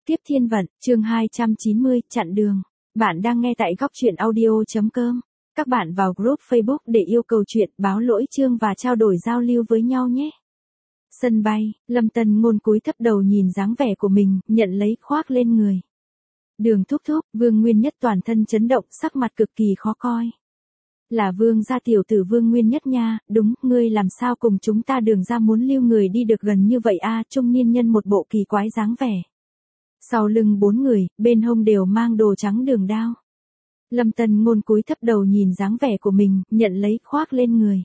Tiếp thiên vận, chương 290, chặn đường. Bạn đang nghe tại góc truyện audio.com. Các bạn vào group Facebook để yêu cầu chuyện, báo lỗi chương và trao đổi giao lưu với nhau nhé. Sân bay, Lâm Tân Ngôn cúi thấp đầu nhìn dáng vẻ của mình, nhận lấy khoác lên người. Đường thúc thúc, Vương Nguyên Nhất toàn thân chấn động, sắc mặt cực kỳ khó coi. Là Vương gia tiểu tử Vương Nguyên Nhất nha, đúng, ngươi làm sao cùng chúng ta Đường gia muốn lưu người đi được gần như vậy a? Trung niên nhân một bộ kỳ quái dáng vẻ. Sau lưng 4 người, bên hông đều mang đồ trắng đường đao. Lâm Tân Ngôn cúi thấp đầu nhìn dáng vẻ của mình, nhận lấy khoác lên người.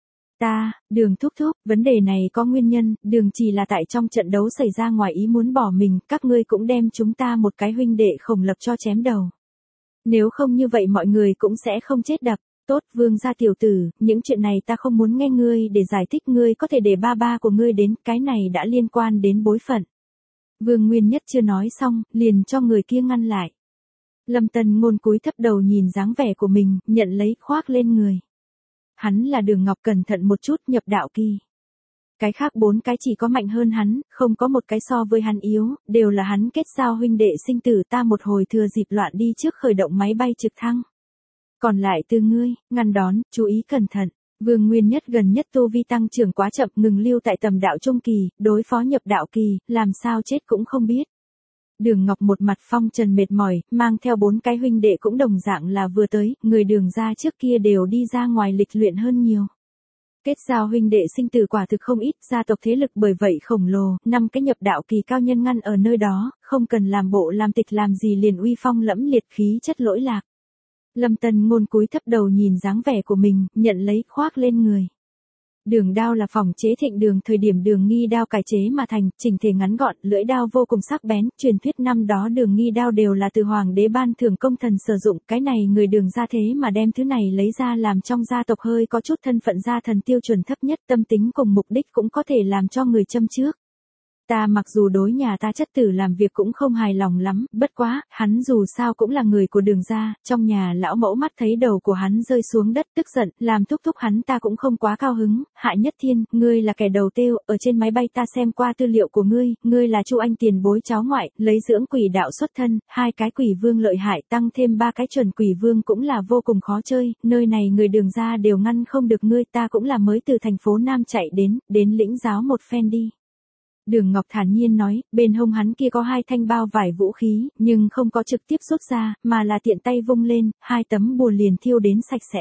Đường thúc thúc, vấn đề này có nguyên nhân, Đường chỉ là tại trong trận đấu xảy ra ngoài ý muốn bỏ mình, các ngươi cũng đem chúng ta một cái huynh đệ khổng lập cho chém đầu. Nếu không như vậy mọi người cũng sẽ không chết đập. Tốt, Vương gia tiểu tử, những chuyện này ta không muốn nghe ngươi để giải thích, ngươi có thể để ba của ngươi đến, cái này đã liên quan đến bối phận. Vương Nguyên Nhất chưa nói xong, liền cho người kia ngăn lại. Lâm Tân Ngôn cúi thấp đầu nhìn dáng vẻ của mình, nhận lấy khoác lên người. Hắn là Đường Ngọc, cẩn thận một chút, nhập đạo kỳ. Cái khác 4 cái chỉ có mạnh hơn hắn, không có một cái so với hắn yếu, đều là hắn kết giao huynh đệ sinh tử, ta một hồi thừa dịp loạn đi trước khởi động máy bay trực thăng. Còn lại từ ngươi, ngăn đón, chú ý cẩn thận. Vương Nguyên Nhất gần nhất tu vi tăng trưởng quá chậm, ngừng lưu tại tầm đạo trung kỳ, đối phó nhập đạo kỳ, làm sao chết cũng không biết. Đường Ngọc một mặt phong trần mệt mỏi, mang theo 4 cái huynh đệ cũng đồng dạng là vừa tới, người Đường gia trước kia đều đi ra ngoài lịch luyện hơn nhiều. Kết giao huynh đệ sinh tử quả thực không ít, gia tộc thế lực bởi vậy khổng lồ, 5 cái nhập đạo kỳ cao nhân ngăn ở nơi đó, không cần làm bộ làm tịch làm gì liền uy phong lẫm liệt, khí chất lỗi lạc. Lâm Tân Ngôn cúi thấp đầu nhìn dáng vẻ của mình, nhận lấy khoác lên người. Đường đao là phòng chế Thịnh Đường thời điểm Đường nghi đao cải chế mà thành, chỉnh thể ngắn gọn, lưỡi đao vô cùng sắc bén, truyền thuyết năm đó Đường nghi đao đều là từ hoàng đế ban thưởng công thần sử dụng, cái này người Đường gia thế mà đem thứ này lấy ra làm trong gia tộc hơi có chút thân phận gia thần tiêu chuẩn thấp nhất, tâm tính cùng mục đích cũng có thể làm cho người châm trước. Ta mặc dù đối nhà ta chất tử làm việc cũng không hài lòng lắm, bất quá, hắn dù sao cũng là người của Đường gia, trong nhà lão mẫu mắt thấy đầu của hắn rơi xuống đất tức giận, làm thúc thúc hắn ta cũng không quá cao hứng. Hạ Nhất Thiên, ngươi là kẻ đầu têu, ở trên máy bay ta xem qua tư liệu của ngươi là Chu Anh tiền bối cháu ngoại, lấy dưỡng quỷ đạo xuất thân, 2 cái quỷ vương lợi hại tăng thêm 3 cái chuẩn quỷ vương cũng là vô cùng khó chơi, nơi này người Đường gia đều ngăn không được ngươi, ta cũng là mới từ thành phố Nam chạy đến lĩnh giáo một phen đi. Đường Ngọc thản nhiên nói, bên hông hắn kia có 2 thanh bao vải vũ khí, nhưng không có trực tiếp rút ra, mà là tiện tay vung lên, 2 tấm bùa liền thiêu đến sạch sẽ.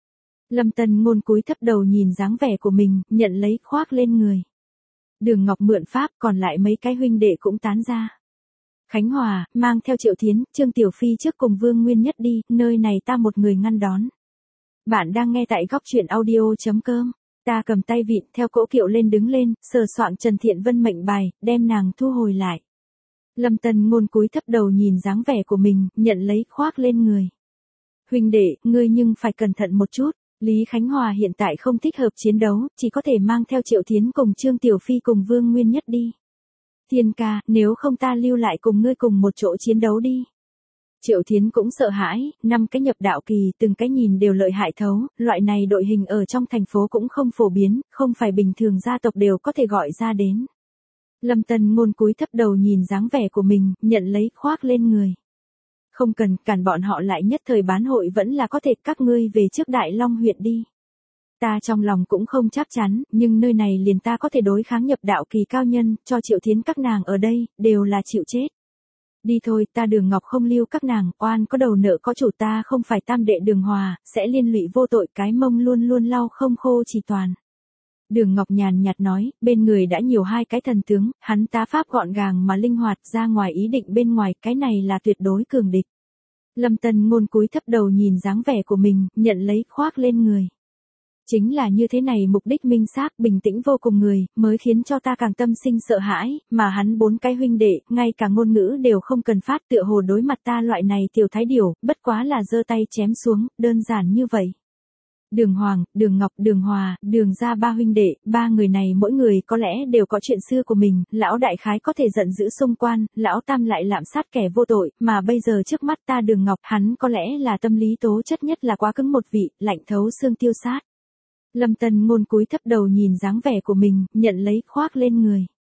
Lâm Tân Ngôn cúi thấp đầu nhìn dáng vẻ của mình, nhận lấy khoác lên người. Đường Ngọc mượn pháp, còn lại mấy cái huynh đệ cũng tán ra. Khánh Hòa, mang theo Triệu Thiến, Trương Tiểu Phi trước cùng Vương Nguyên Nhất đi, nơi này ta một người ngăn đón. Bạn đang nghe tại góc truyện audio.com. Ta cầm tay vịn theo cỗ kiệu lên đứng lên, sờ soạng Trần Thiện Vân mệnh bài, đem nàng thu hồi lại. Lâm Tân Ngôn cúi thấp đầu nhìn dáng vẻ của mình, nhận lấy khoác lên người. Huynh đệ, ngươi nhưng phải cẩn thận một chút, Lý Khánh Hòa hiện tại không thích hợp chiến đấu, chỉ có thể mang theo Triệu Thiến cùng Trương Tiểu Phi cùng Vương Nguyên Nhất đi. Thiên ca, nếu không ta lưu lại cùng ngươi cùng một chỗ chiến đấu đi. Triệu Thiến cũng sợ hãi, 5 cái nhập đạo kỳ, từng cái nhìn đều lợi hại thấu, loại này đội hình ở trong thành phố cũng không phổ biến, không phải bình thường gia tộc đều có thể gọi ra đến. Lâm Tân Ngôn cúi thấp đầu nhìn dáng vẻ của mình, nhận lấy khoác lên người. Không cần, cản bọn họ lại, nhất thời bán hội vẫn là có thể, các ngươi về trước Đại Long huyện đi. Ta trong lòng cũng không chắc chắn, nhưng nơi này liền ta có thể đối kháng nhập đạo kỳ cao nhân, cho Triệu Thiến các nàng ở đây, đều là chịu chết. Đi thôi, ta Đường Ngọc không lưu các nàng, oan có đầu nợ có chủ, ta không phải tam đệ Đường Hòa, sẽ liên lụy vô tội, cái mông luôn luôn lau không khô chỉ toàn. Đường Ngọc nhàn nhạt nói, bên người đã nhiều 2 cái thần tướng, hắn tá pháp gọn gàng mà linh hoạt, ra ngoài ý định bên ngoài, cái này là tuyệt đối cường địch. Lâm Tân Ngôn cúi thấp đầu nhìn dáng vẻ của mình, nhận lấy khoác lên người. Chính là như thế này, mục đích minh xác, bình tĩnh vô cùng người, mới khiến cho ta càng tâm sinh sợ hãi, mà hắn 4 cái huynh đệ, ngay cả ngôn ngữ đều không cần phát, tựa hồ đối mặt ta loại này tiểu thái điểu, bất quá là giơ tay chém xuống, đơn giản như vậy. Đường Hoàng, Đường Ngọc, Đường Hòa, Đường gia 3 huynh đệ, 3 người này mỗi người có lẽ đều có chuyện xưa của mình, lão đại khái có thể giận dữ xung quan, lão tam lại lạm sát kẻ vô tội, mà bây giờ trước mắt ta Đường Ngọc, hắn có lẽ là tâm lý tố chất nhất là quá cứng một vị, lạnh thấu xương tiêu sát. Lâm Tân Ngôn cúi thấp đầu nhìn dáng vẻ của mình, nhận lấy khoác lên người.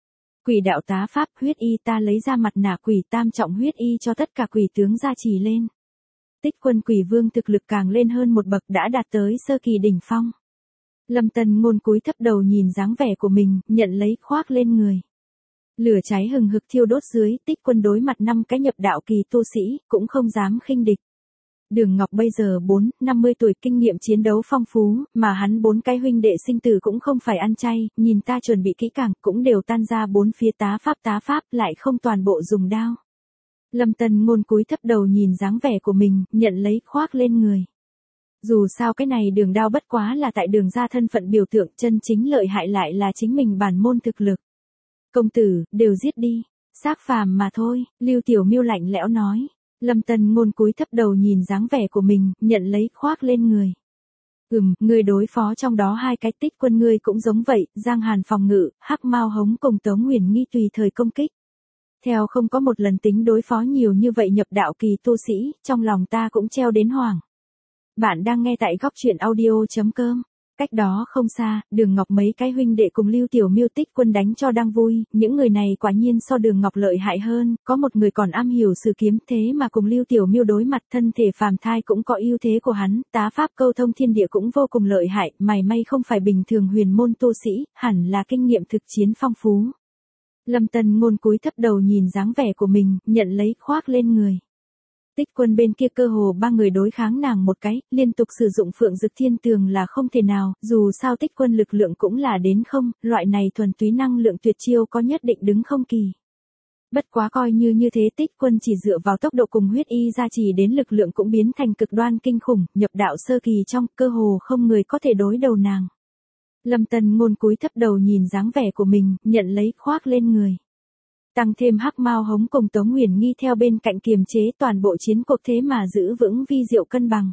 Quỷ đạo tá pháp huyết y, ta lấy ra mặt nạ quỷ tam trọng huyết y cho tất cả quỷ tướng gia trì lên. Tích Quân Quỷ Vương thực lực càng lên hơn một bậc, đã đạt tới sơ kỳ đỉnh phong. Lâm Tân Ngôn cúi thấp đầu nhìn dáng vẻ của mình, nhận lấy khoác lên người. Lửa cháy hừng hực thiêu đốt dưới, Tích Quân đối mặt 5 cái nhập đạo kỳ tu sĩ, cũng không dám khinh địch. Đường Ngọc bây giờ 50 tuổi, kinh nghiệm chiến đấu phong phú, mà hắn 4 cái huynh đệ sinh tử cũng không phải ăn chay, nhìn ta chuẩn bị kỹ càng, cũng đều tan ra 4 phía tá pháp, lại không toàn bộ dùng đao. Lâm Tân Ngôn cúi thấp đầu nhìn dáng vẻ của mình, nhận lấy khoác lên người. Dù sao cái này đường đao bất quá là tại đường ra thân phận biểu tượng, chân chính lợi hại lại là chính mình bản môn thực lực. Công tử, đều giết đi, xác phàm mà thôi, Lưu Tiểu Miêu lạnh lẽo nói. Lâm Tân Ngôn cúi thấp đầu nhìn dáng vẻ của mình, nhận lấy khoác lên người. Ngươi đối phó trong đó 2 cái Tích Quân, ngươi cũng giống vậy, Giang Hàn phòng ngự, Hắc Mao Hống cùng Tống Huyền Nghi tùy thời công kích. Theo không có một lần tính đối phó nhiều như vậy nhập đạo kỳ tu sĩ, trong lòng ta cũng treo đến hoảng. Bạn đang nghe tại góc truyện audio.com. Cách đó không xa, Đường Ngọc mấy cái huynh đệ cùng Lưu Tiểu Miêu Tích Quân đánh cho đang vui, những người này quả nhiên so Đường Ngọc lợi hại hơn, có một người còn am hiểu sử kiếm, thế mà cùng Lưu Tiểu Miêu đối mặt, thân thể phàm thai cũng có ưu thế của hắn, tá pháp câu thông thiên địa cũng vô cùng lợi hại, mày may không phải bình thường huyền môn tu sĩ, hẳn là kinh nghiệm thực chiến phong phú. Lâm Tân Ngôn cúi thấp đầu nhìn dáng vẻ của mình, nhận lấy khoác lên người. Tích Quân bên kia cơ hồ 3 người đối kháng nàng một cái, liên tục sử dụng Phượng Dực Thiên Tường là không thể nào, dù sao Tích Quân lực lượng cũng là đến không, loại này thuần túy năng lượng tuyệt chiêu có nhất định đứng không kỳ. Bất quá coi như thế, Tích Quân chỉ dựa vào tốc độ cùng huyết y gia trì đến lực lượng cũng biến thành cực đoan kinh khủng, nhập đạo sơ kỳ trong, cơ hồ không người có thể đối đầu nàng. Lâm Tân Ngôn cúi thấp đầu nhìn dáng vẻ của mình, nhận lấy khoác lên người. Tăng thêm Hắc Mao Hống cùng Tống Huyền Nghi theo bên cạnh kiềm chế toàn bộ chiến cuộc, thế mà giữ vững vi diệu cân bằng.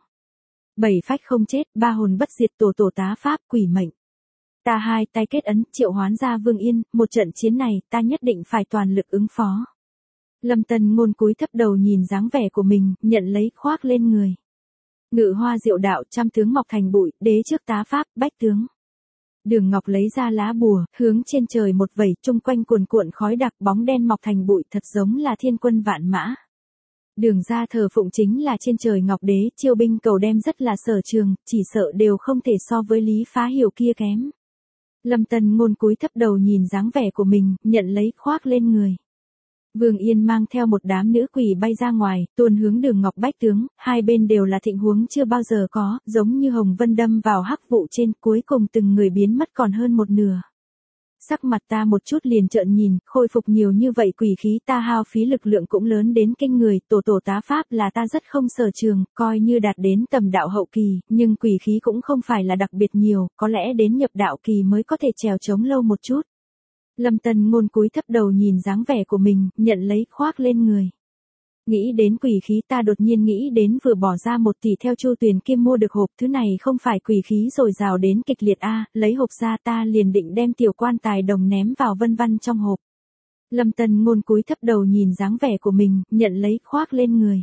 7 phách không chết, 3 hồn bất diệt, tổ tá pháp, quỷ mệnh. Ta 2 tay kết ấn, triệu hoán ra Vương Yên, một trận chiến này, ta nhất định phải toàn lực ứng phó. Lâm Tân Ngôn cúi thấp đầu nhìn dáng vẻ của mình, nhận lấy khoác lên người. Ngự hoa diệu đạo, trăm tướng mọc thành bụi, đế trước tá pháp, bách tướng. Đường Ngọc lấy ra lá bùa, hướng trên trời một vẩy, chung quanh cuồn cuộn khói đặc, bóng đen mọc thành bụi, thật giống là thiên quân vạn mã. Đường ra thờ phụng chính là trên trời Ngọc Đế, chiêu binh cầu đem rất là sở trường, chỉ sợ đều không thể so với Lý Phá Hiểu kia kém. Lâm Tân Ngôn cúi thấp đầu nhìn dáng vẻ của mình, nhận lấy khoác lên người. Vương Yên mang theo một đám nữ quỷ bay ra ngoài, tuôn hướng Đường Ngọc bách tướng, hai bên đều là thịnh huống chưa bao giờ có, giống như hồng vân đâm vào hắc vụ trên, cuối cùng từng người biến mất còn hơn một nửa. Sắc mặt ta một chút liền trợn nhìn, khôi phục nhiều như vậy quỷ khí, ta hao phí lực lượng cũng lớn đến kinh người, tổ tá pháp là ta rất không sở trường, coi như đạt đến tầm đạo hậu kỳ, nhưng quỷ khí cũng không phải là đặc biệt nhiều, có lẽ đến nhập đạo kỳ mới có thể trèo chống lâu một chút. Lâm Tân Ngôn cúi thấp đầu nhìn dáng vẻ của mình, nhận lấy khoác lên người. Nghĩ đến quỷ khí, ta đột nhiên nghĩ đến vừa bỏ ra 1 tỷ theo Chu Tuyền Kim mua được hộp, thứ này không phải quỷ khí dồi dào đến kịch liệt a, lấy hộp ra ta liền định đem tiểu quan tài đồng ném vào vân văn trong hộp. Lâm Tân Ngôn cúi thấp đầu nhìn dáng vẻ của mình, nhận lấy khoác lên người.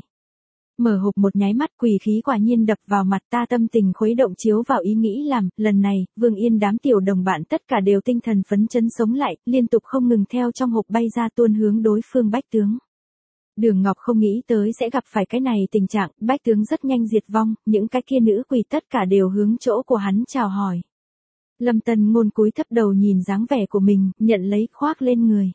Mở hộp một nháy mắt, quỷ khí quả nhiên đập vào mặt ta, tâm tình khuấy động chiếu vào ý nghĩ làm, lần này, Vương Yên đám tiểu đồng bạn tất cả đều tinh thần phấn chấn sống lại, liên tục không ngừng theo trong hộp bay ra tuôn hướng đối phương bách tướng. Đường Ngọc không nghĩ tới sẽ gặp phải cái này tình trạng, bách tướng rất nhanh diệt vong, những cái kia nữ quỷ tất cả đều hướng chỗ của hắn chào hỏi. Lâm Tân Ngôn cúi thấp đầu nhìn dáng vẻ của mình, nhận lấy khoác lên người.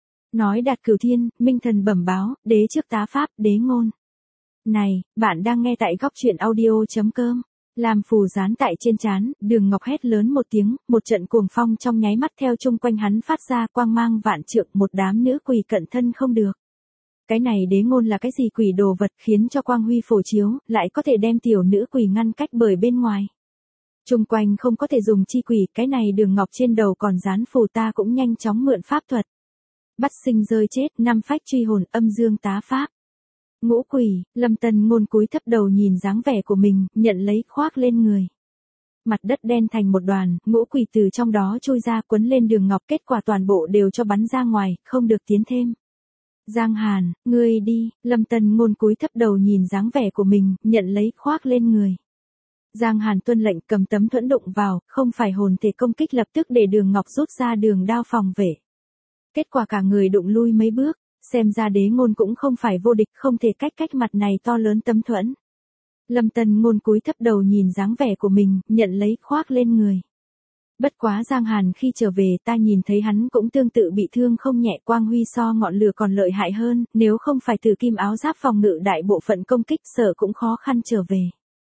Nói đạt cửu thiên, minh thần bẩm báo, đế trước tá pháp, đế ngôn. Này, bạn đang nghe tại góc truyện audio.com. Làm phù dán tại trên trán, Đường Ngọc hét lớn một tiếng, một trận cuồng phong trong nháy mắt theo chung quanh hắn phát ra, quang mang vạn trượng, một đám nữ quỷ cận thân không được. Cái này đế ngôn là cái gì quỷ đồ vật, khiến cho quang huy phổ chiếu, lại có thể đem tiểu nữ quỷ ngăn cách bởi bên ngoài. Chung quanh không có thể dùng chi quỷ, cái này Đường Ngọc trên đầu còn dán phù, ta cũng nhanh chóng mượn pháp thuật. Bắt sinh rơi chết, 5 phách truy hồn, âm dương tá pháp. Ngũ quỷ, Lâm Tân Ngôn cúi thấp đầu nhìn dáng vẻ của mình, nhận lấy khoác lên người. Mặt đất đen thành một đoàn, ngũ quỷ từ trong đó trôi ra, quấn lên Đường Ngọc, kết quả toàn bộ đều cho bắn ra ngoài, không được tiến thêm. Giang Hàn, ngươi đi, Lâm Tân Ngôn cúi thấp đầu nhìn dáng vẻ của mình, nhận lấy khoác lên người. Giang Hàn tuân lệnh, cầm tấm thuẫn đụng vào, không phải hồn thể công kích, lập tức để Đường Ngọc rút ra đường đao phòng vệ. Kết quả cả người đụng lui mấy bước, xem ra Đế Ngôn cũng không phải vô địch, không thể cách mặt này to lớn tấm thuẫn. Lâm Tân Ngôn cúi thấp đầu nhìn dáng vẻ của mình, nhận lấy khoác lên người. Bất quá Giang Hàn khi trở về ta nhìn thấy hắn cũng tương tự bị thương không nhẹ, quang huy so ngọn lửa còn lợi hại hơn, nếu không phải từ kim áo giáp phòng ngự đại bộ phận công kích sợ cũng khó khăn trở về.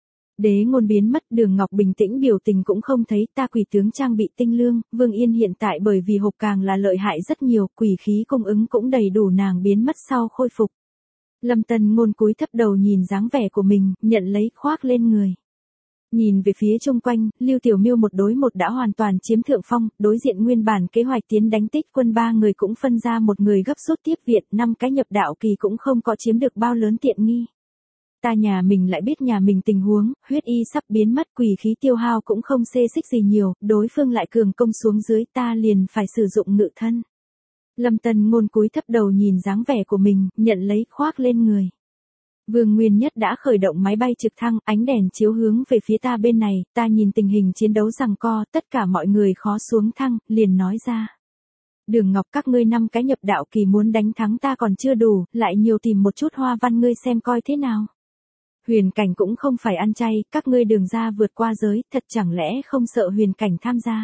Đế Ngôn biến mất, Đường Ngọc bình tĩnh biểu tình cũng không thấy, ta quỷ tướng trang bị tinh lương, Vương Yên hiện tại bởi vì hộp càng là lợi hại rất nhiều, quỷ khí cung ứng cũng đầy đủ, nàng biến mất sau khôi phục. Lâm Tân Ngôn cúi thấp đầu nhìn dáng vẻ của mình, nhận lấy khoác lên người. Nhìn về phía chung quanh, Lưu Tiểu Miêu một đối một đã hoàn toàn chiếm thượng phong, đối diện nguyên bản kế hoạch tiến đánh Tích Quân 3 người cũng phân ra một người gấp rút tiếp viện, 5 cái nhập đạo kỳ cũng không có chiếm được bao lớn tiện nghi. Ta nhà mình lại biết nhà mình tình huống, huyết y sắp biến mất, quỷ khí tiêu hao cũng không xê xích gì nhiều, đối phương lại cường công xuống dưới, ta liền phải sử dụng ngự thân. Lâm Tân Ngôn cúi thấp đầu nhìn dáng vẻ của mình, nhận lấy khoác lên người. Vương Nguyên Nhất đã khởi động máy bay trực thăng, ánh đèn chiếu hướng về phía ta bên này, ta nhìn tình hình chiến đấu giằng co, tất cả mọi người khó xuống thăng, liền nói ra. Đường Ngọc, các ngươi 5 cái nhập đạo kỳ muốn đánh thắng ta còn chưa đủ, lại nhiều tìm một chút hoa văn ngươi xem coi thế nào. Huyền cảnh cũng không phải ăn chay, các ngươi Đường ra vượt qua giới, thật chẳng lẽ không sợ huyền cảnh tham gia.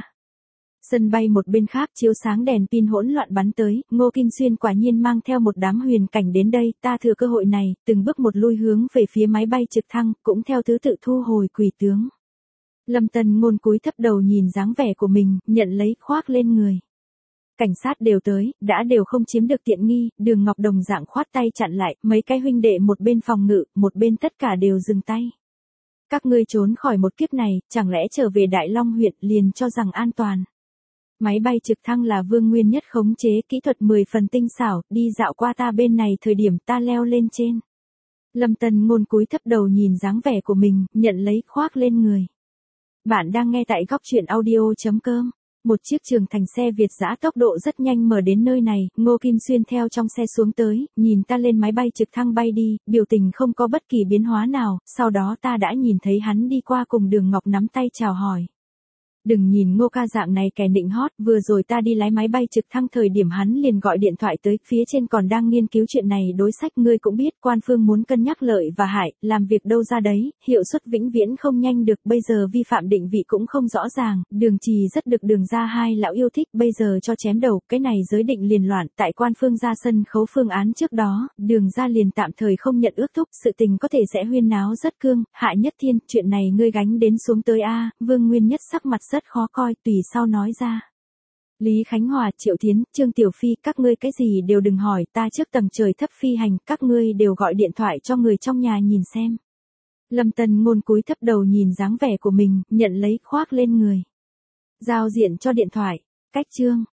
Sân bay một bên khác chiếu sáng đèn pin hỗn loạn bắn tới, Ngô Kim Xuyên quả nhiên mang theo một đám huyền cảnh đến đây, ta thừa cơ hội này, từng bước một lui hướng về phía máy bay trực thăng, cũng theo thứ tự thu hồi quỷ tướng. Lâm Tân Ngôn cúi thấp đầu nhìn dáng vẻ của mình, nhận lấy khoác lên người. Cảnh sát đều tới, đã đều không chiếm được tiện nghi, Đường Ngọc đồng dạng khoát tay chặn lại, mấy cái huynh đệ một bên phòng ngự, một bên tất cả đều dừng tay. Các ngươi trốn khỏi một kiếp này, chẳng lẽ trở về Đại Long huyện liền cho rằng an toàn. Máy bay trực thăng là Vương Nguyên Nhất khống chế, kỹ thuật 10 phần tinh xảo, đi dạo qua ta bên này thời điểm ta leo lên trên. Lâm Tân Ngôn cúi thấp đầu nhìn dáng vẻ của mình, nhận lấy khoác lên người. Bạn đang nghe tại góc truyện audio.com. Một chiếc Trường Thành xe Việt dã tốc độ rất nhanh mở đến nơi này, Ngô Kim Xuyên theo trong xe xuống tới, nhìn ta lên máy bay trực thăng bay đi, biểu tình không có bất kỳ biến hóa nào, sau đó ta đã nhìn thấy hắn đi qua cùng Đường Ngọc nắm tay chào hỏi. Đừng nhìn Ngô ca dạng này kẻ nịnh hót, vừa rồi ta đi lái máy bay trực thăng thời điểm hắn liền gọi điện thoại tới, phía trên còn đang nghiên cứu chuyện này đối sách, ngươi cũng biết quan phương muốn cân nhắc lợi và hại, làm việc đâu ra đấy, hiệu suất vĩnh viễn không nhanh được, bây giờ vi phạm định vị cũng không rõ ràng, Đường Trì rất được Đường ra hai lão yêu thích, bây giờ cho chém đầu, cái này giới định liền loạn, tại quan phương ra sân khấu phương án trước đó, Đường ra liền tạm thời không nhận ước thúc, sự tình có thể sẽ huyên náo rất cương, Hạ Nhất Thiên, chuyện này ngươi gánh đến xuống tới a. Vương Nguyên Nhất sắc mặt rất khó coi, tùy sau nói ra. Lý Khánh Hòa, Triệu Thiến, Trương Tiểu Phi, các ngươi cái gì đều đừng hỏi, ta trước tầng trời thấp phi hành, các ngươi đều gọi điện thoại cho người trong nhà nhìn xem. Lâm Tân Ngôn cúi thấp đầu nhìn dáng vẻ của mình, nhận lấy khoác lên người. Giao diện cho điện thoại, cách chương.